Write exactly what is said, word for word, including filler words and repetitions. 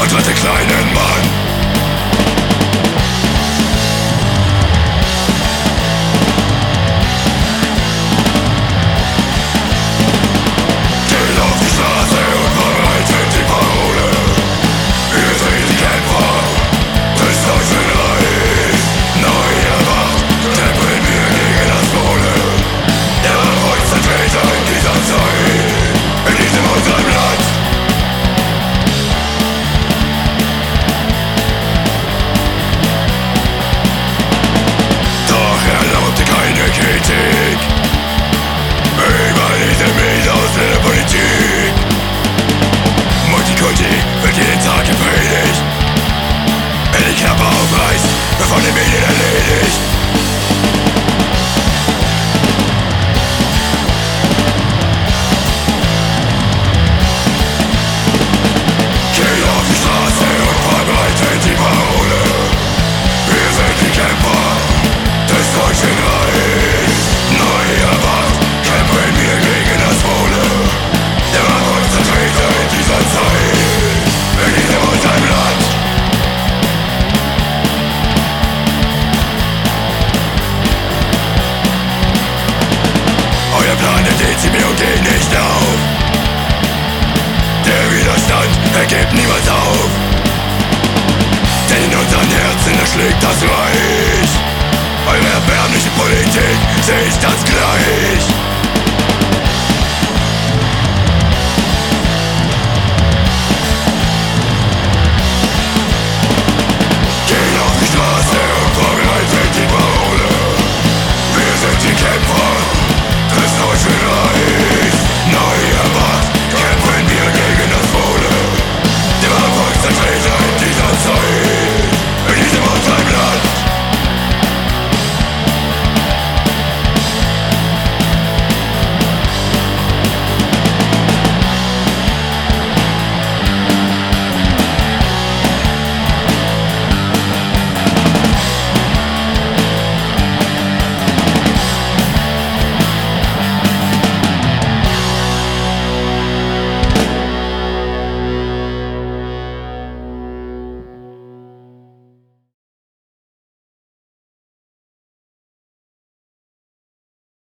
vertraute kleinen Mann. Geht auf die Straße und verbreitet die Parole: Wir sind die Kämpfer des Deutschen Reichs. Neu erwacht kämpfen wir gegen das Wohle der Volksvertreter in dieser Zeit, in diesem unserem Land. Doch erlaubte keine Kritik über diese Mythos in der Politik. Multikulti wird jeden Tag gepredigt, wer die Klappe aufreißt, wird von den Medien erledigt. Geht auf die Straße und verbreitet die Parole: Wir sind die Kämpfer des Deutschen Reichs. Neu erwacht kämpfen wir gegen das Wohle der Volksvertreter in dieser Zeit, in diesem unserem Land. Euer Plan der Dezimierung geht nicht auf. Der Widerstand, er gibt niemals auf. Denn in unseren Herzen erschlägt das Reich. Eure erbärmliche Politik sehe ich das gleich.